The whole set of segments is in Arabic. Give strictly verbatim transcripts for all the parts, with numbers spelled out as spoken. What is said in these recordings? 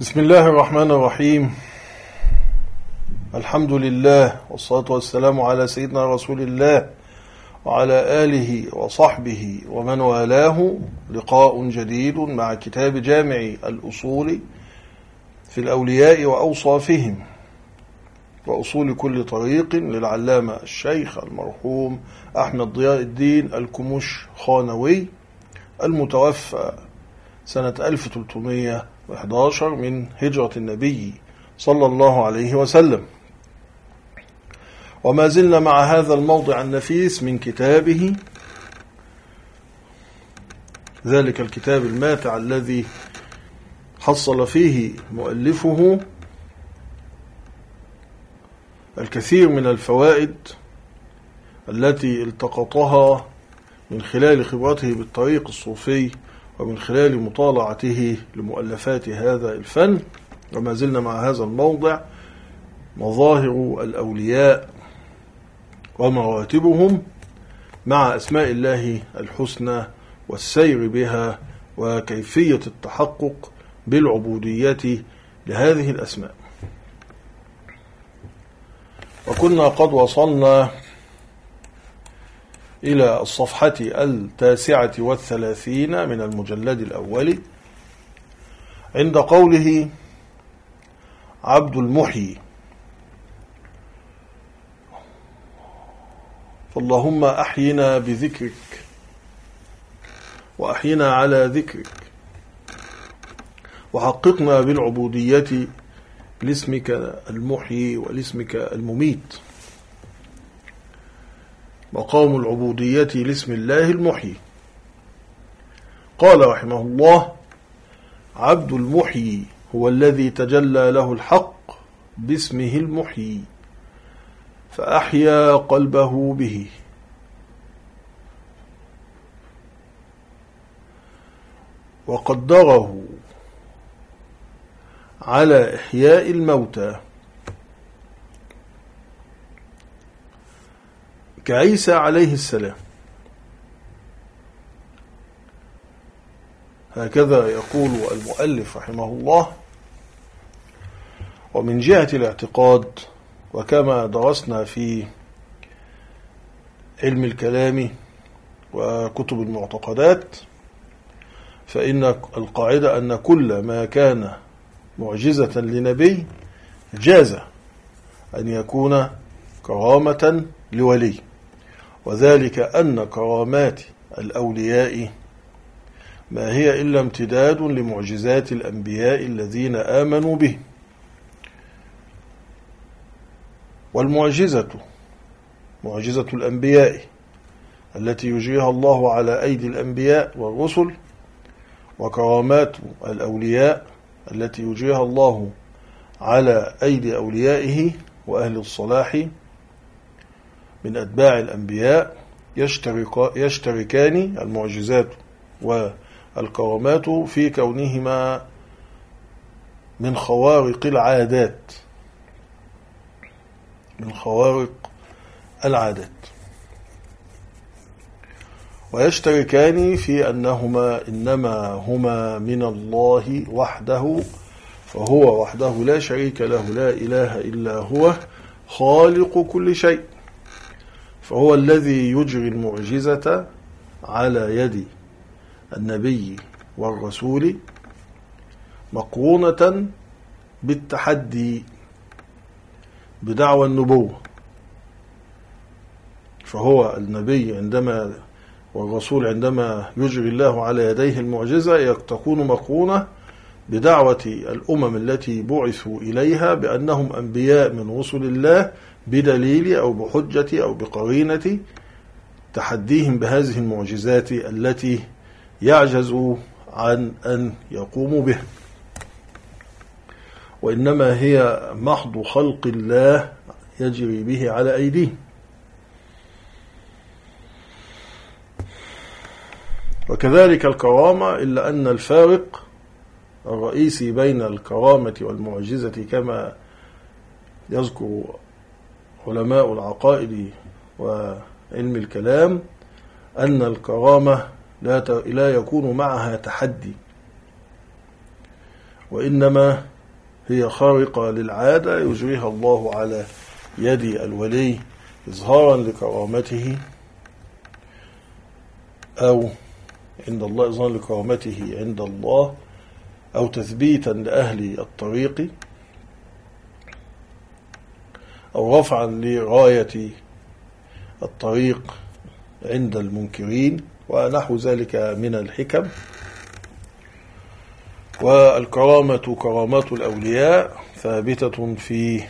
بسم الله الرحمن الرحيم. الحمد لله والصلاة والسلام على سيدنا رسول الله وعلى آله وصحبه ومن والاه. لقاء جديد مع كتاب جامع الأصول في الأولياء وأوصافهم وأصول كل طريق للعلامة الشيخ المرحوم أحمد ضياء الدين الكمش خانوي المتوفى سنة ألف وثلاثمائة وأحد عشر من هجرة النبي صلى الله عليه وسلم. وما زلنا مع هذا الموضع النفيس من كتابه، ذلك الكتاب الماتع الذي حصل فيه مؤلفه الكثير من الفوائد التي التقطها من خلال خبرته بالطريق الصوفي ومن خلال مطالعته لمؤلفات هذا الفن. وما زلنا مع هذا الموضع مظاهر الأولياء ومراتبهم مع أسماء الله الحسنى والسير بها وكيفية التحقق بالعبودية لهذه الأسماء. وكنا قد وصلنا إلى الصفحة التاسعة والثلاثين من المجلد الأول عند قوله عبد المحيي. فاللهم أحينا بذكرك وأحينا على ذكرك وحققنا بالعبودية لاسمك المحيي ولاسمك المميت. مقام العبودية لاسم الله المحيي. قال رحمه الله: عبد المحيي هو الذي تجلى له الحق باسمه المحيي فأحيا قلبه به، وقدره على إحياء الموتى كعيسى عليه السلام. هكذا يقول المؤلف رحمه الله. ومن جهة الاعتقاد، وكما درسنا في علم الكلام وكتب المعتقدات، فإن القاعدة أن كل ما كان معجزة لنبي جاز أن يكون كرامة لولي، وذلك أن كرامات الأولياء ما هي إلا امتداد لمعجزات الأنبياء الذين آمنوا به. والمعجزة معجزة الأنبياء التي يجريها الله على أيدي الأنبياء والرسل، وكرامات الأولياء التي يجريها الله على أيدي أوليائه وأهل الصلاح من أتباع الأنبياء، يشتركان المعجزات والكرامات في كونهما من خوارق العادات من خوارق العادات ويشتركان في أنهما إنما هما من الله وحده، فهو وحده لا شريك له، لا إله إلا هو خالق كل شيء، فهو الذي يجري المعجزة على يد النبي والرسول مقرونة بالتحدي بدعوى النبوة. فهو النبي عندما والرسول عندما يجري الله على يديه المعجزة تكون مقرونة بدعوة الأمم التي بعثوا إليها بأنهم أنبياء من رسل الله، بدليل أو بحجة أو بقرينة تحديهم بهذه المعجزات التي يعجزوا عن أن يقوموا بها، وإنما هي محض خلق الله يجري به على أيديهم. وكذلك الكرامة، إلا أن الفارق الرئيسي بين الكرامة والمعجزة كما يذكر علماء العقائد وعلم الكلام أن الكرامة لا لا يكون معها تحدي، وإنما هي خارقة للعادة يجريها الله على يد الولي إظهارا لكرامته، أو عند الله إظهارا لكرامته عند الله، أو تثبيتا لأهل الطريق، أو رفعا لراية الطريق عند المنكرين ونحو ذلك من الحكم. والكرامة كرامات الأولياء ثابتة في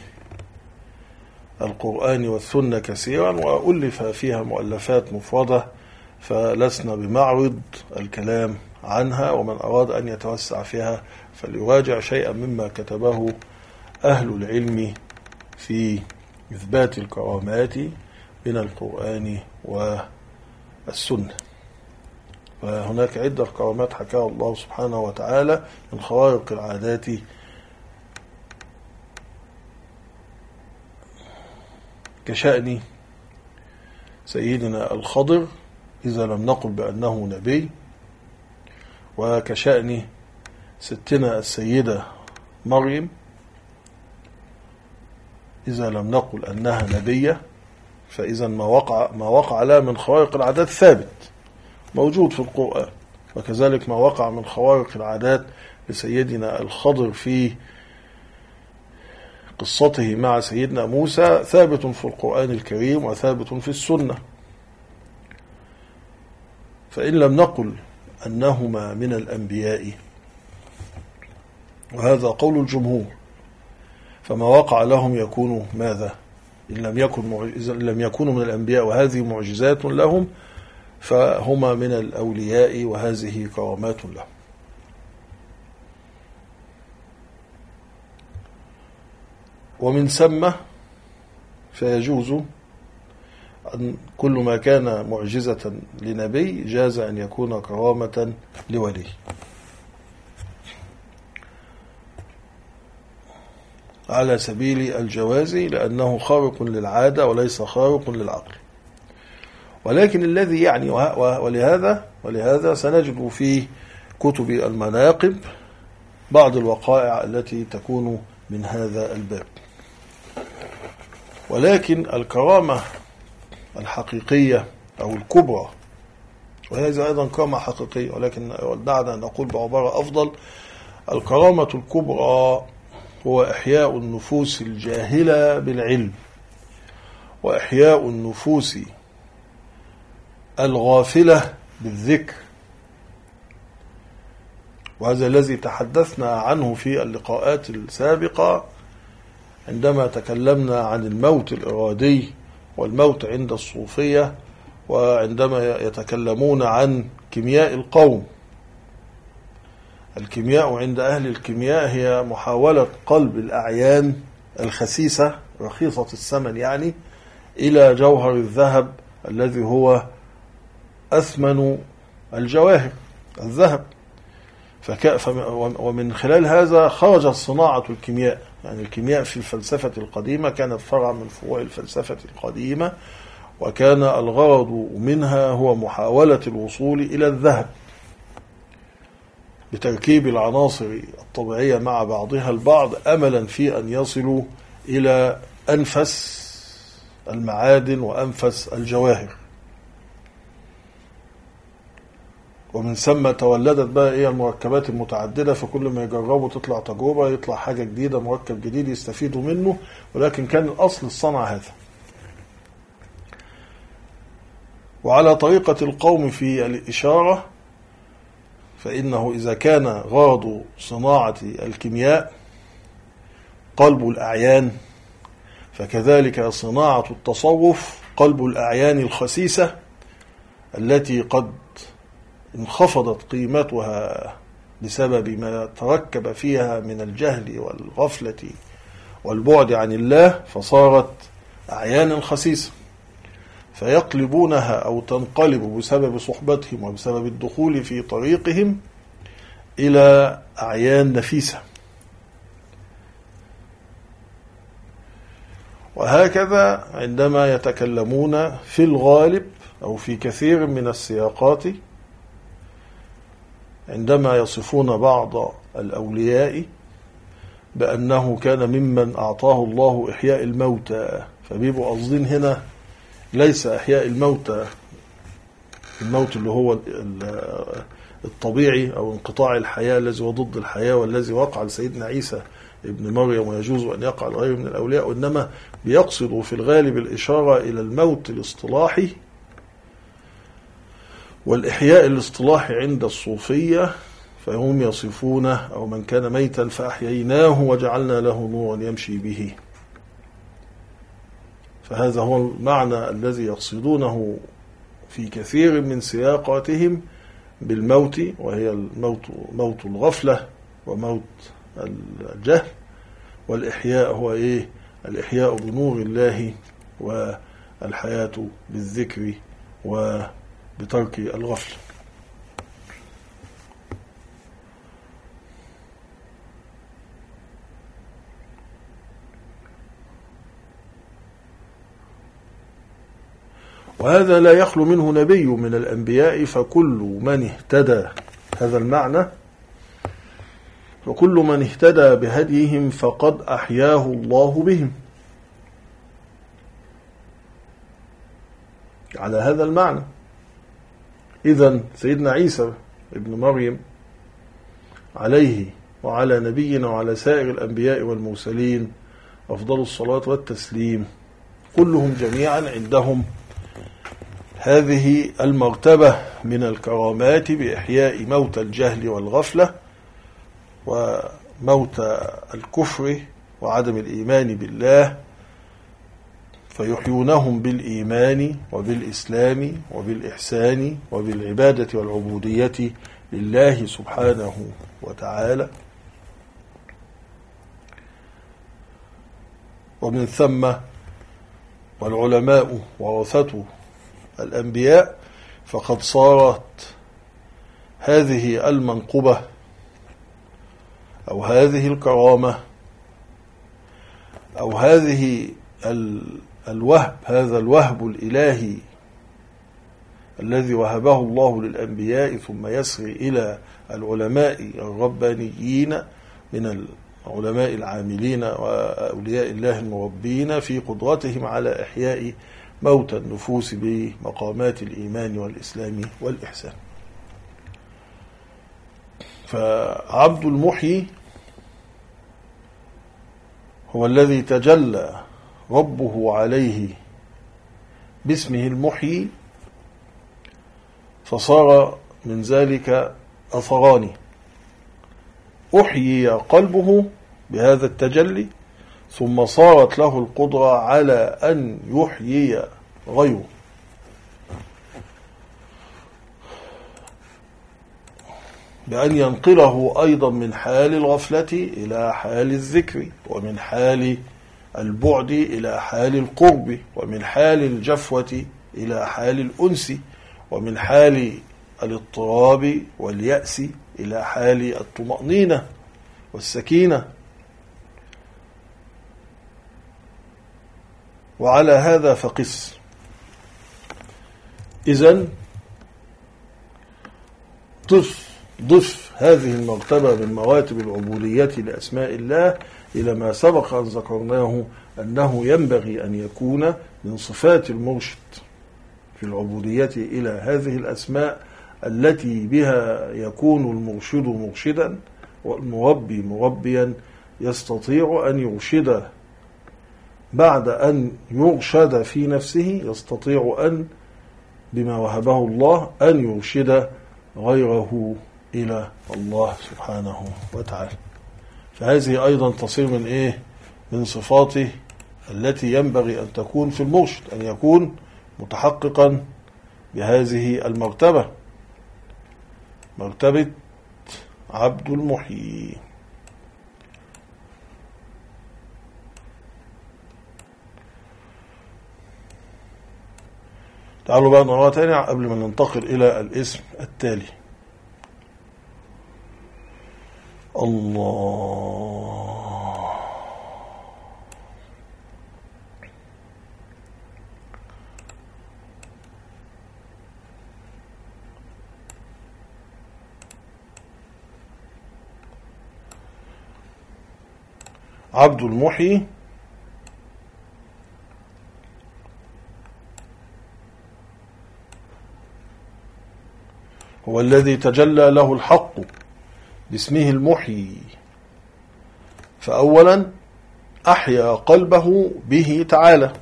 القرآن والسنة كثيرا، وألف فيها مؤلفات مفردة، فلسنا بمعرض الكلام عنها، ومن أراد أن يتوسع فيها فليراجع شيئا مما كتبه أهل العلم في إثبات الكرامات من القرآن والسنة. فهناك عدة كرامات حكاها الله سبحانه وتعالى من خوارق العادات، كشأن سيدنا الخضر إذا لم نقل بأنه نبي، وكشأن ستنا السيدة مريم إذا لم نقل أنها نبية. فإذا ما وقع ما وقع لها من خوارق العادات ثابت موجود في القرآن، وكذلك ما وقع من خوارق العادات لسيدنا الخضر في قصته مع سيدنا موسى ثابت في القرآن الكريم وثابت في السنة. فإن لم نقل أنهما من الأنبياء، وهذا قول الجمهور، فما وقع لهم يكون ماذا؟ إن لم يكن إن لم يكونوا من الأنبياء وهذه معجزات لهم، فهما من الأولياء وهذه كرامات لهم. ومن ثم فيجوز أن كل ما كان معجزة لنبي جاز أن يكون كرامة لولي. على سبيل الجواز، لأنه خارق للعادة وليس خارق للعقل. ولكن الذي يعني ولهذا ولهذا سنجد في كتب المناقب بعض الوقائع التي تكون من هذا الباب. ولكن الكرامة الحقيقية أو الكبرى، وهذا أيضا كرامة حقيقية، ولكن دعنا نقول بعبارة أفضل، الكرامة الكبرى هو إحياء النفوس الجاهلة بالعلم، وإحياء النفوس الغافلة بالذكر. وهذا الذي تحدثنا عنه في اللقاءات السابقة عندما تكلمنا عن الموت الإرادي والموت عند الصوفية، وعندما يتكلمون عن كيمياء القوم. الكيمياء عند أهل الكيمياء هي محاولة قلب الأعيان الخسيسة رخيصة الثمن يعني إلى جوهر الذهب الذي هو أثمن الجواهر، الذهب. فك... ومن خلال هذا خرجت صناعة الكيمياء. يعني الكيمياء في الفلسفة القديمة كانت فرع من فروع الفلسفة القديمة، وكان الغرض منها هو محاولة الوصول إلى الذهب بتركيب العناصر الطبيعية مع بعضها البعض، أملا في أن يصلوا إلى أنفس المعادن وأنفس الجواهر. ومن ثم تولدت بقى إيه المركبات المتعددة، فكل ما يجربوا تطلع تجربة، يطلع حاجة جديدة، مركب جديد يستفيدوا منه. ولكن كان الأصل الصنع هذا. وعلى طريقة القوم في الإشارة، فإنه إذا كان غرض صناعة الكيمياء قلب الأعيان، فكذلك صناعة التصوف قلب الأعيان الخسيسة التي قد انخفضت قيمتها بسبب ما تركب فيها من الجهل والغفلة والبعد عن الله، فصارت أعيانا خسيسة، فيقلبونها أو تنقلب بسبب صحبتهم وبسبب الدخول في طريقهم إلى أعيان نفيسة. وهكذا عندما يتكلمون في الغالب أو في كثير من السياقات عندما يصفون بعض الأولياء بأنه كان ممن أعطاه الله إحياء الموتى، فبيبقوا قاصدين هنا ليس إحياء الموتى الموت اللي هو الطبيعي أو انقطاع الحياة الذي هو ضد الحياة والذي وقع لسيدنا عيسى ابن مريم ويجوز أن يقع لغيره من الأولياء، وإنما بيقصد في الغالب الإشارة إلى الموت الاصطلاحي والإحياء الاصطلاحي عند الصوفية، فهم يصفونه أو من كان ميتا فأحييناه وجعلنا له نورا يمشي به. فهذا هو المعنى الذي يقصدونه في كثير من سياقاتهم بالموت، وهي الموت موت الغفلة وموت الجهل، والإحياء هو إيه؟ الإحياء بنور الله والحياة بالذكر وبترك الغفلة. وهذا لا يخلو منه نبي من الأنبياء، فكل من اهتدى هذا المعنى فكل من اهتدى بهديهم فقد أحياه الله بهم على هذا المعنى. إذن سيدنا عيسى ابن مريم عليه وعلى نبينا وعلى سائر الأنبياء والمرسلين أفضل الصلاة والتسليم كلهم جميعا عندهم هذه المرتبة من الكرامات بإحياء موت الجهل والغفلة وموت الكفر وعدم الإيمان بالله، فيحيونهم بالإيمان وبالإسلام وبالإحسان وبالعبادة والعبودية لله سبحانه وتعالى. ومن ثم والعلماء ورثة الأنبياء، فقد صارت هذه المنقبة أو هذه الكرامة أو هذه الوهب هذا الوهب الإلهي الذي وهبه الله للأنبياء ثم يسري إلى العلماء الربانيين من العلماء العاملين وأولياء الله المربين في قدرتهم على إحياء موت النفوس بمقامات الإيمان والإسلام والإحسان. فعبد المحيي هو الذي تجلى ربه عليه باسمه المحيي، فصار من ذلك أثران: أحيي قلبه بهذا التجلي، ثم صارت له القدرة على أن يحيي غيره. بأن ينقله أيضا من حال الغفلة إلى حال الذكر، ومن حال البعد إلى حال القرب، ومن حال الجفوة إلى حال الأنس، ومن حال الاضطراب واليأس إلى حال الطمأنينة والسكينة. وعلى هذا فقس. إذن ضف ضف هذه المرتبة من مراتب العبودية لأسماء الله إلى ما سبق أن ذكرناه أنه ينبغي أن يكون من صفات المرشد في العبودية إلى هذه الأسماء التي بها يكون المرشد مرشدا والمربي مربيا، يستطيع أن يرشد بعد أن يرشد في نفسه، يستطيع أن بما وهبه الله أن يرشد غيره إلى الله سبحانه وتعالى. فهذه أيضا تصير من إيه؟ من صفاته التي ينبغي أن تكون في المرشد، أن يكون متحققا بهذه المرتبة، مرتبة عبد المحيي. تعالوا بقى نقرأ تاني قبل ما ننتقل إلى الاسم التالي. الله. عبد المحيي هو الذي تجلى له الحق باسمه المحيي، فأولا أحيا قلبه به تعالى،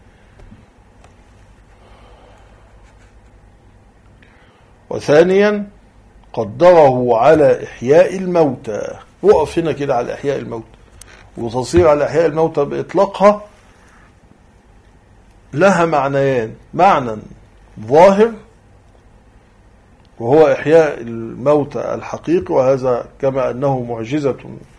وثانيا قدره على إحياء الموتى. وقف هنا كده على إحياء الموتى، وتصير على إحياء الموتى بإطلاقها لها معنيان: معنى ظاهر وهو إحياء الموتى الحقيقي، وهذا كما أنه معجزة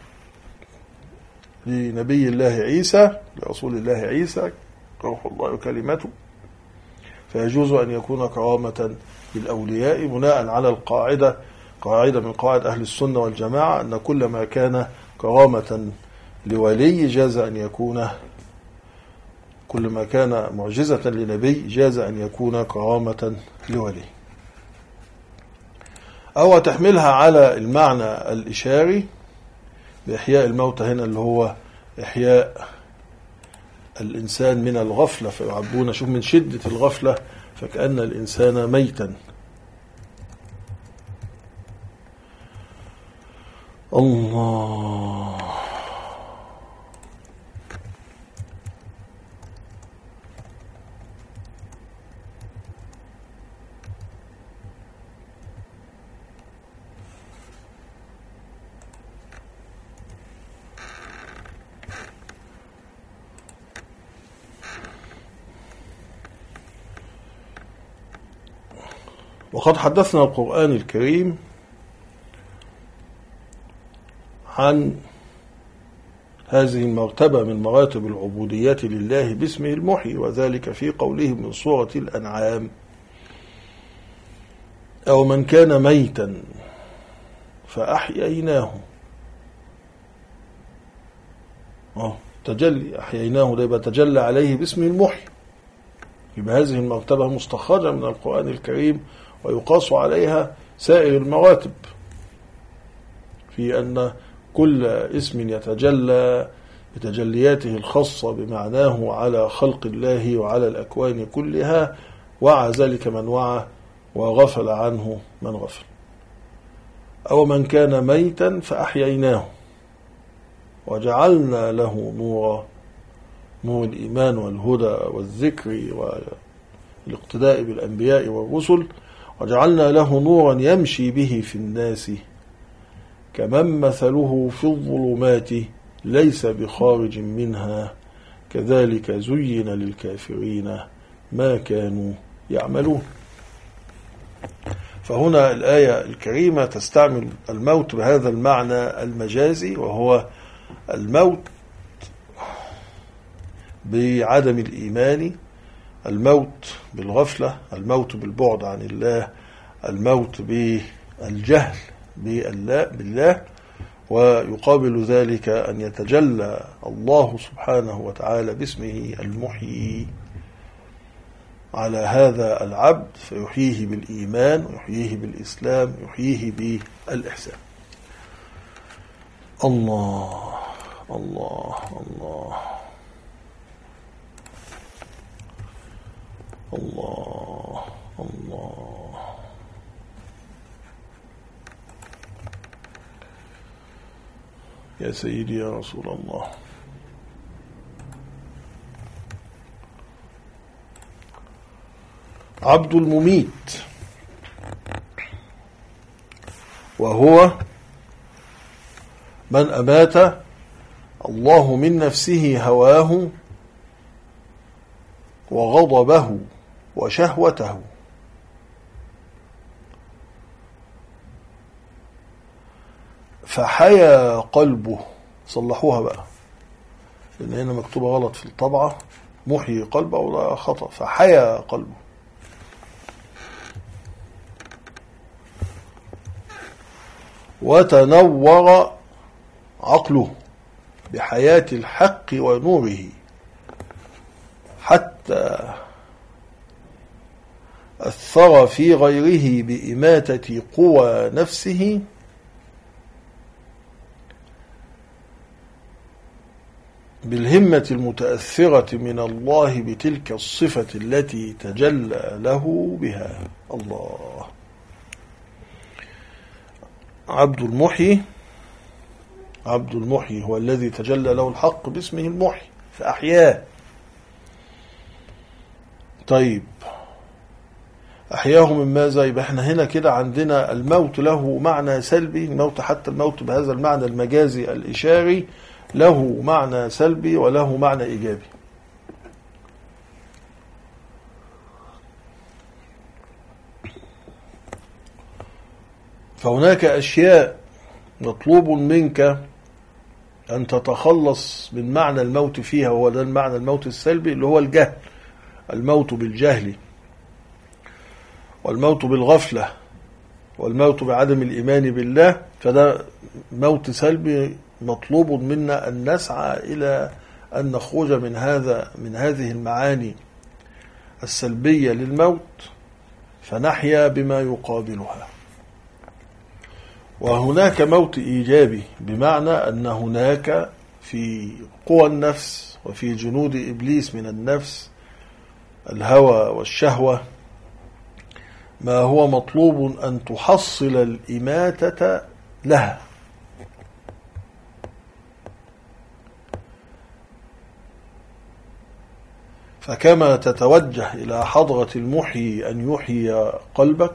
لنبي الله عيسى لرسول الله عيسى روح الله وكلمته، فيجوز أن يكون كرامة للأولياء بناء على القاعدة قاعدة من قواعد أهل السنة والجماعة أن كل ما كان كرامة لولي جاز أن يكون كل ما كان معجزة لنبي جاز أن يكون كرامة لولي. أو تحملها على المعنى الإشاري بإحياء الموتى هنا اللي هو إحياء الإنسان من الغفلة، فيعبون شوف من شدة الغفلة فكأن الإنسان ميتا. الله. وقد حدثنا القرآن الكريم عن هذه المرتبة من مراتب العبودية لله باسمه المحيي، وذلك في قوله من سورة الأنعام: أو من كان ميتا فأحييناه. أوه. تجلي أحييناه ده يبقى تجلى عليه باسمه المحيي، يبقى هذه المرتبة مستخرجة من القرآن الكريم ويقاس عليها سائر المراتب، في أن كل اسم يتجلى بتجلياته الخاصة بمعناه على خلق الله وعلى الأكوان كلها، وعى ذلك من وعى وغفل عنه من غفل. أو من كان ميتا فأحييناه وجعلنا له نورا، نور الإيمان والهدى والذكر والاقتداء بالأنبياء والرسل، وجعلنا له نورا يمشي به في الناس كمن مثله في الظلمات ليس بخارج منها كذلك زين للكافرين ما كانوا يعملون. فهنا الآية الكريمة تستعمل الموت بهذا المعنى المجازي، وهو الموت بعدم الإيمان، الموت بالغفلة، الموت بالبعد عن الله، الموت بالجهل بالله. ويقابل ذلك أن يتجلى الله سبحانه وتعالى باسمه المحيي على هذا العبد فيحييه بالإيمان ويحييه بالإسلام ويحييه بالإحسان. الله الله الله الله الله. يا سيدي يا رسول الله. عبد المميت وهو من أمات الله من نفسه هواه وغضبه وشهوته، فحيا قلبه. صلحوها بقى لأن هنا مكتوبة غلط في الطبعة، محيي قلبه ولا خطأ، فحيا قلبه. وتنور عقله بحياة الحق ونوره حتى أثر في غيره بإماتة قوى نفسه بالهمة المتأثرة من الله بتلك الصفة التي تجلى له بها. الله. عبد المحيي عبد المحيي هو الذي تجلى له الحق باسمه المحيي فأحياه. طيب أحياه من ماذا؟ يبقى احنا هنا كده عندنا الموت له معنى سلبي، الموت حتى الموت بهذا المعنى المجازي الإشاري له معنى سلبي وله معنى إيجابي. فهناك أشياء مطلوب منك أن تتخلص من معنى الموت فيها، وهو ده المعنى الموت السلبي اللي هو الجهل، الموت بالجهل والموت بالغفلة والموت بعدم الإيمان بالله. فده موت سلبي مطلوب منا أن نسعى إلى أن نخرج من هذا من هذه المعاني السلبية للموت فنحيا بما يقابلها. وهناك موت إيجابي، بمعنى أن هناك في قوى النفس وفي جنود إبليس من النفس الهوى والشهوة ما هو مطلوب أن تحصل الإماتة لها. فكما تتوجه إلى حضرة المحيي أن يحيي قلبك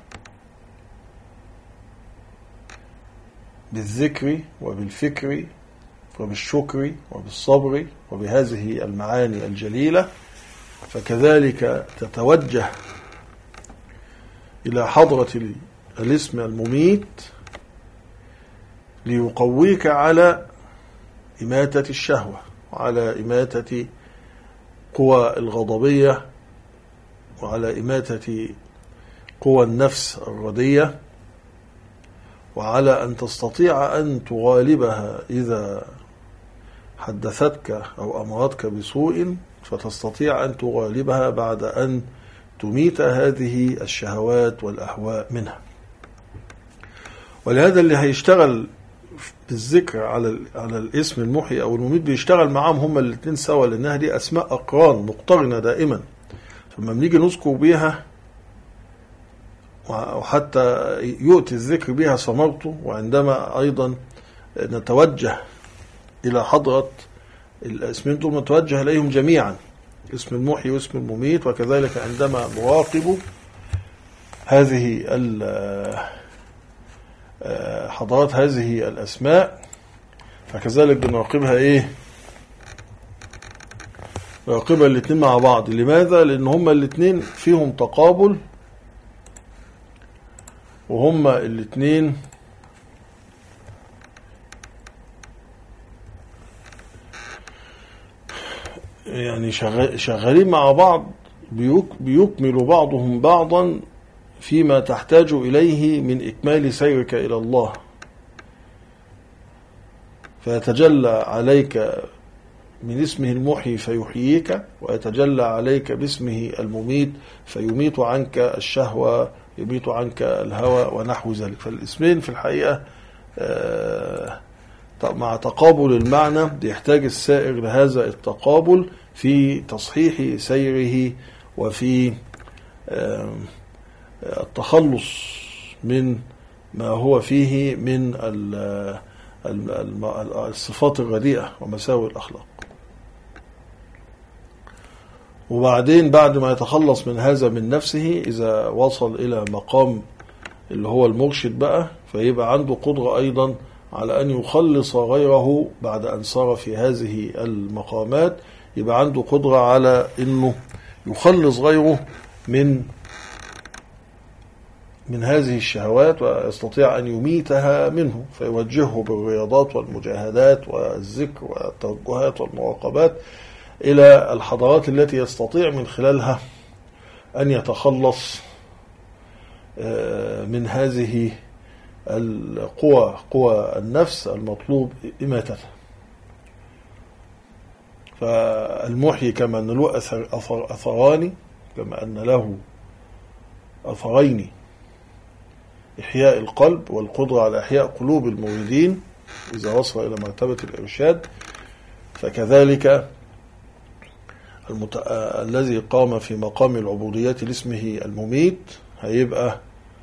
بالذكر وبالفكر وبالشكر وبالصبر وبهذه المعاني الجليلة، فكذلك تتوجه إلى حضرة الاسم المميت ليقويك على إماتة الشهوة وعلى إماتة قوى الغضبية وعلى إماتة قوى النفس الردية، وعلى أن تستطيع أن تغالبها إذا حدثتك أو أمرتك بسوء، فتستطيع أن تغالبها بعد أن تميت هذه الشهوات والأهواء منها. ولهذا اللي هيشتغل بالذكر على على الاسم المحيي أو المميت بيشتغل معاهم هما الاثنين سوا، لأنها دي أسماء أقران مقترنة دائما. فلما بنيجي نذكر بيها وحتى يؤتي الذكر بها ثمرته، وعندما أيضا نتوجه إلى حضرة الاسمين دول نتوجه إليهم جميعا، اسم المحيي واسم المميت، وكذلك عندما نراقب هذه حضرات هذه الأسماء فكذلك بنراقبها إيه؟ نراقبها الاثنين مع بعض. لماذا؟ لأن هما الاثنين فيهم تقابل، وهما الاثنين يعني شغالين مع بعض، بيكمل بعضهم بعضا فيما تحتاج إليه من إكمال سيرك إلى الله. فيتجلى عليك من اسمه المحيي فيحييك، ويتجلى عليك باسمه المميت فيميت عنك الشهوة، يميت عنك الهوى ونحو ذلك. فالاسمين في الحقيقة مع تقابل المعنى يحتاج السائر لهذا التقابل في تصحيح سيره وفي التخلص من ما هو فيه من الصفات الرديئة ومساوئ الأخلاق. وبعدين بعد ما يتخلص من هذا من نفسه، إذا وصل إلى مقام اللي هو المرشد بقى، فيبقى عنده قدرة أيضا على أن يخلص غيره. بعد أن صار في هذه المقامات يبقى عنده قدرة على أنه يخلص غيره من من هذه الشهوات، ويستطيع أن يميتها منه، فيوجهه بالرياضات والمجاهدات والذكر والتوجهات والمراقبات إلى الحضارات التي يستطيع من خلالها أن يتخلص من هذه القوى، قوى النفس المطلوب إماتتها. فالمحيي كما أن له أثر أثر أثران، كما أن له أثرين: إحياء القلب والقدرة على إحياء قلوب المريدين إذا وصل إلى مرتبة الإرشاد، فكذلك المت... الذي قام في مقام العبودية لاسمه المميت هيبقى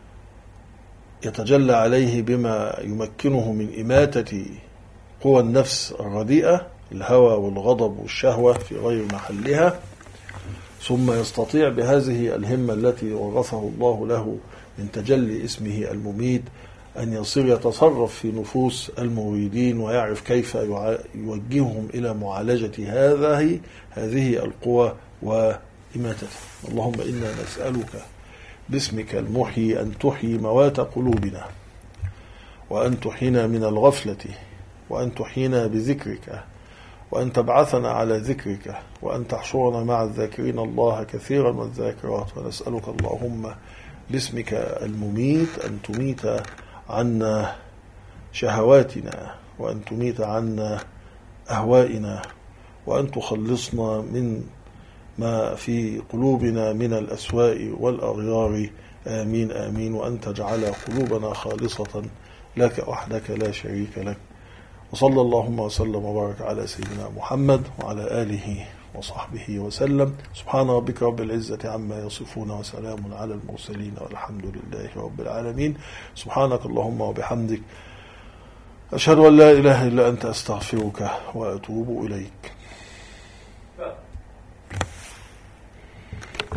يتجلى عليه بما يمكنه من إماتة قوى النفس الرديئة، الهوى والغضب والشهوة في غير محلها، ثم يستطيع بهذه الهمة التي ورثه الله له من تجلي اسمه المميت أن يصير يتصرف في نفوس المريدين ويعرف كيف يوجههم إلى معالجة هذه هذه القوى وإماتتها. اللهم إنا نسألك باسمك المحيي أن تحيي موات قلوبنا، وأن تحيينا من الغفلة، وأن تحيينا بذكرك، وأن تبعثنا على ذكرك، وأن تحشرنا مع الذاكرين الله كثيرا والذاكرات. ونسألك اللهم باسمك المميت أن تميت عنا شهواتنا، وأن تميت عنا أهوائنا، وأن تخلصنا من ما في قلوبنا من الأسواء والأغيار. آمين آمين. وأن تجعل قلوبنا خالصة لك وحدك لا شريك لك. وصلى اللهم وسلم وبارك على سيدنا محمد وعلى آله وصحبه وسلم. سبحان ربك رب العزة عما يصفون، وسلام على المرسلين، والحمد لله رب العالمين. سبحانك اللهم وبحمدك، أشهد أن لا إله إلا أنت، أستغفرك وأتوب إليك.